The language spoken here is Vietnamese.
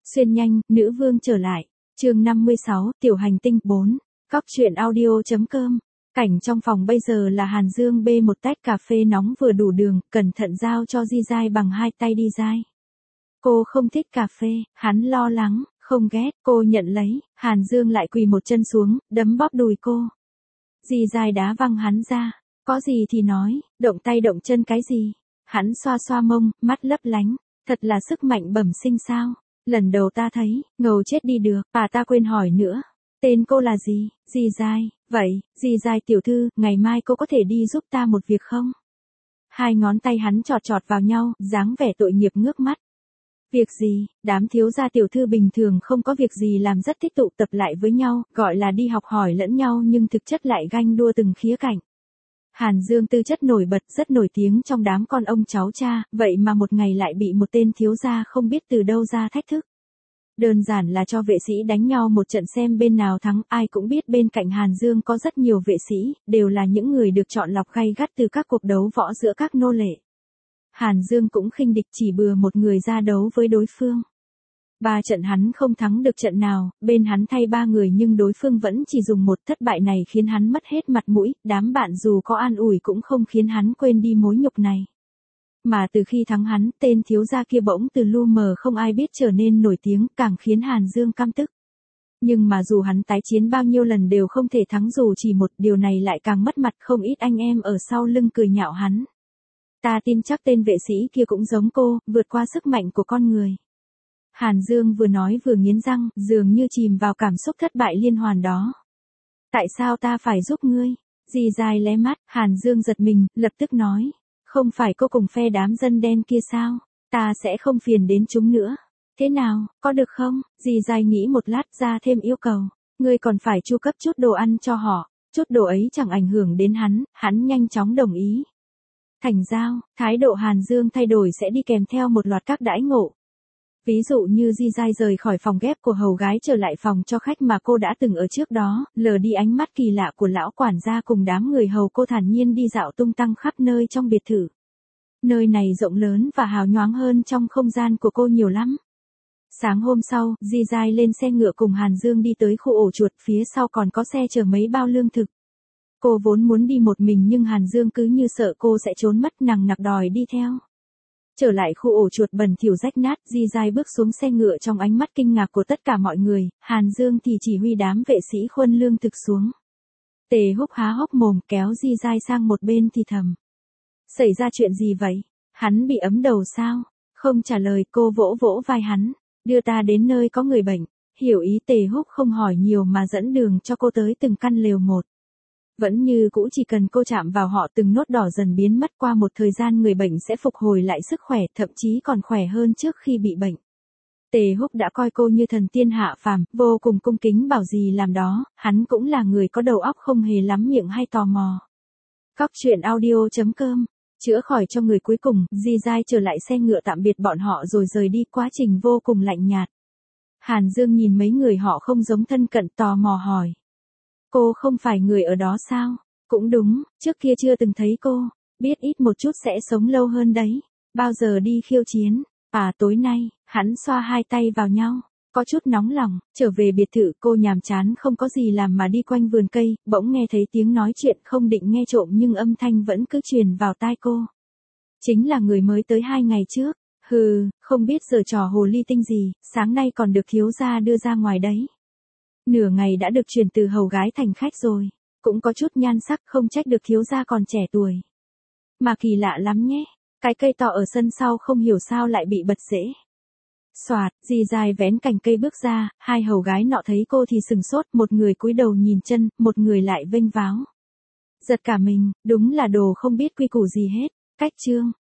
Xuyên nhanh, nữ vương trở lại. Chương 56, Tiểu hành tinh 4. Góc truyện audio.com. Cảnh trong phòng bây giờ là Hàn Dương bê một tách cà phê nóng vừa đủ đường, cẩn thận giao cho Di Giai bằng hai tay đi dai. Cô không thích cà phê, hắn lo lắng, không ghét, cô nhận lấy, Hàn Dương lại quỳ một chân xuống, đấm bóp đùi cô. Di Giai đá văng hắn ra, có gì thì nói, động tay động chân cái gì. Hắn xoa xoa mông, mắt lấp lánh, thật là sức mạnh bẩm sinh sao. Lần đầu ta thấy, ngầu chết đi được, ta quên hỏi nữa. Tên cô là gì? Di Giai, vậy, Di Giai tiểu thư, ngày mai cô có thể đi giúp ta một việc không? Hai ngón tay hắn chọt chọt vào nhau, dáng vẻ tội nghiệp ngước mắt. Việc gì? Đám thiếu gia tiểu thư bình thường không có việc gì làm rất thích tụ tập lại với nhau, gọi là đi học hỏi lẫn nhau nhưng thực chất lại ganh đua từng khía cạnh. Hàn Dương tư chất nổi bật rất nổi tiếng trong đám con ông cháu cha, vậy mà một ngày lại bị một tên thiếu gia không biết từ đâu ra thách thức. Đơn giản là cho vệ sĩ đánh nhau một trận xem bên nào thắng, ai cũng biết bên cạnh Hàn Dương có rất nhiều vệ sĩ, đều là những người được chọn lọc gay gắt từ các cuộc đấu võ giữa các nô lệ. Hàn Dương cũng khinh địch chỉ bừa một người ra đấu với đối phương. 3 trận hắn không thắng được trận nào, bên hắn thay 3 người nhưng đối phương vẫn chỉ dùng một, thất bại này khiến hắn mất hết mặt mũi, đám bạn dù có an ủi cũng không khiến hắn quên đi mối nhục này. Mà từ khi thắng hắn, tên thiếu gia kia bỗng từ lu mờ không ai biết trở nên nổi tiếng, càng khiến Hàn Dương căm tức. Nhưng mà dù hắn tái chiến bao nhiêu lần đều không thể thắng dù chỉ một, điều này lại càng mất mặt, không ít anh em ở sau lưng cười nhạo hắn. Ta tin chắc tên vệ sĩ kia cũng giống cô, vượt qua sức mạnh của con người. Hàn Dương vừa nói vừa nghiến răng, dường như chìm vào cảm xúc thất bại liên hoàn đó. Tại sao ta phải giúp ngươi? Di Giai lé mắt, Hàn Dương giật mình, lập tức nói. Không phải cô cùng phe đám dân đen kia sao? Ta sẽ không phiền đến chúng nữa. Thế nào, có được không? Di Giai nghĩ một lát ra thêm yêu cầu. Ngươi còn phải chu cấp chút đồ ăn cho họ. Chút đồ ấy chẳng ảnh hưởng đến hắn nhanh chóng đồng ý. Thành giao, thái độ Hàn Dương thay đổi sẽ đi kèm theo một loạt các đãi ngộ. Ví dụ như Di Giai rời khỏi phòng ghép của hầu gái trở lại phòng cho khách mà cô đã từng ở trước đó, lờ đi ánh mắt kỳ lạ của lão quản gia cùng đám người hầu, cô thản nhiên đi dạo tung tăng khắp nơi trong biệt thự. Nơi này rộng lớn và hào nhoáng hơn trong không gian của cô nhiều lắm. Sáng hôm sau, Di Giai lên xe ngựa cùng Hàn Dương đi tới khu ổ chuột, phía sau còn có xe chở mấy bao lương thực. Cô vốn muốn đi một mình nhưng Hàn Dương cứ như sợ cô sẽ trốn mất, nằng nặc đòi đi theo. Trở lại khu ổ chuột bẩn thỉu rách nát, Di Giai bước xuống xe ngựa trong ánh mắt kinh ngạc của tất cả mọi người, Hàn Dương thì chỉ huy đám vệ sĩ khuân lương thực xuống. Tề Húc há hốc mồm kéo Di Giai sang một bên thì thầm. Xảy ra chuyện gì vậy? Hắn bị ấm đầu sao? Không trả lời, cô vỗ vỗ vai hắn, đưa ta đến nơi có người bệnh. Hiểu ý Tề Húc không hỏi nhiều mà dẫn đường cho cô tới từng căn lều một. Vẫn như cũ, chỉ cần cô chạm vào họ từng nốt đỏ dần biến mất, qua một thời gian người bệnh sẽ phục hồi lại sức khỏe, thậm chí còn khỏe hơn trước khi bị bệnh. Tề Húc đã coi cô như thần tiên hạ phàm, vô cùng cung kính bảo gì làm đó, hắn cũng là người có đầu óc không hề lắm miệng hay tò mò. Góc truyện audio.com. Chữa khỏi cho người cuối cùng, Di Giai trở lại xe ngựa tạm biệt bọn họ rồi rời đi, quá trình vô cùng lạnh nhạt. Hàn Dương nhìn mấy người họ không giống thân cận, tò mò hỏi. Cô không phải người ở đó sao? Cũng đúng, trước kia chưa từng thấy cô, biết ít một chút sẽ sống lâu hơn đấy. Bao giờ đi khiêu chiến? Tối nay, hắn xoa hai tay vào nhau, có chút nóng lòng. Trở về biệt thự, cô nhàm chán không có gì làm mà đi quanh vườn cây, bỗng nghe thấy tiếng nói chuyện, không định nghe trộm nhưng âm thanh vẫn cứ truyền vào tai cô. Chính là người mới tới 2 ngày trước. Không biết giở trò hồ ly tinh gì, sáng nay còn được thiếu gia đưa ra ngoài đấy. Nửa ngày đã được chuyển từ hầu gái thành khách rồi, cũng có chút nhan sắc, không trách được thiếu gia còn trẻ tuổi. Mà kỳ lạ lắm nhé, cái cây to ở sân sau không hiểu sao lại bị bật rễ. Soạt, Di Giai vén cành cây bước ra, hai hầu gái nọ thấy cô thì sừng sốt, một người cúi đầu nhìn chân, một người lại vênh váo. Giật cả mình, đúng là đồ không biết quy củ gì hết. Cách chương